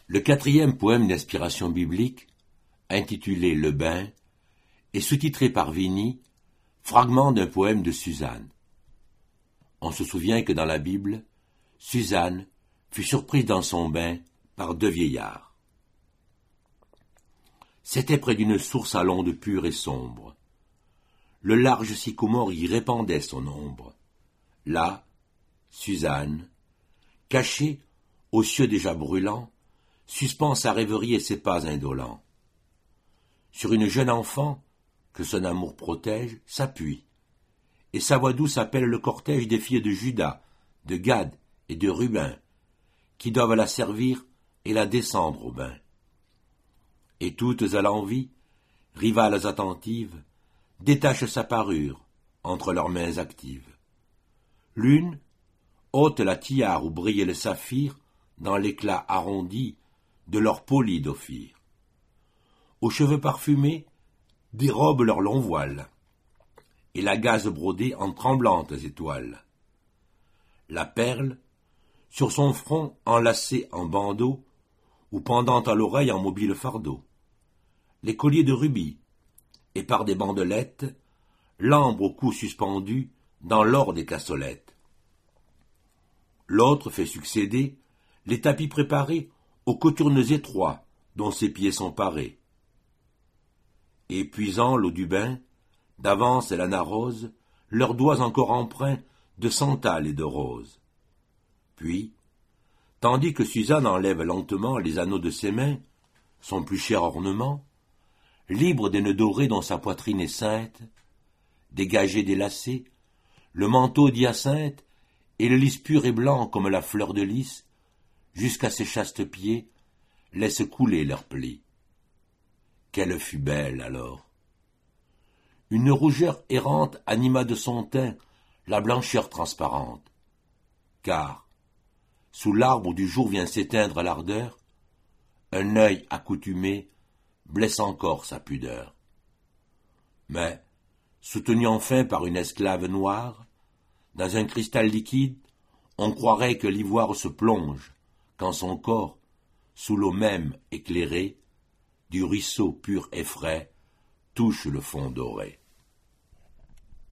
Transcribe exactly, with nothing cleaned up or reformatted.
Le quatrième poème d'inspiration biblique, intitulé Le bain, est sous-titré par Vigny, fragment d'un poème de Suzanne. On se souvient que dans la Bible, Suzanne fut surprise dans son bain par deux vieillards. C'était près d'une source à l'onde pure et sombre. Le large sycomore y répandait son ombre. Là, Suzanne, cachée aux cieux déjà brûlants, suspend sa rêverie et ses pas indolents. Sur une jeune enfant, que son amour protège, s'appuie, et sa voix douce appelle le cortège des filles de Juda, de Gad et de Ruben, qui doivent la servir et la descendre au bain. Et toutes à l'envie, rivales attentives, détachent sa parure entre leurs mains actives. L'une ôte la tiare où brillait le saphir dans l'éclat arrondi de leur poli d'ophir. Aux cheveux parfumés, dérobent leurs longs voiles, et la gaze brodée en tremblantes étoiles. La perle, sur son front enlacé en bandeau, ou pendant à l'oreille en mobile fardeau. Les colliers de rubis, et par des bandelettes, l'ambre au cou suspendu dans l'or des cassolettes. L'autre fait succéder les tapis préparés aux cothurnes étroits dont ses pieds sont parés. Et puisant l'eau du bain, d'avance elle en arrose leurs doigts encore empreints de santal et de rose. Puis, tandis que Suzanne enlève lentement les anneaux de ses mains, son plus cher ornement, libre des nœuds dorés dont sa poitrine est ceinte, dégagé des lacets, le manteau d'hyacinthe et le lys pur et blanc comme la fleur de lys, jusqu'à ses chastes pieds, laissent couler leurs plis. Qu'elle fut belle alors! Une rougeur errante anima de son teint la blancheur transparente, car, sous l'arbre où du jour vient s'éteindre l'ardeur, un œil accoutumé blesse encore sa pudeur. Mais, soutenu enfin par une esclave noire, dans un cristal liquide, on croirait que l'ivoire se plonge, quand son corps, sous l'eau même éclairée, du ruisseau pur et frais, touche le fond doré.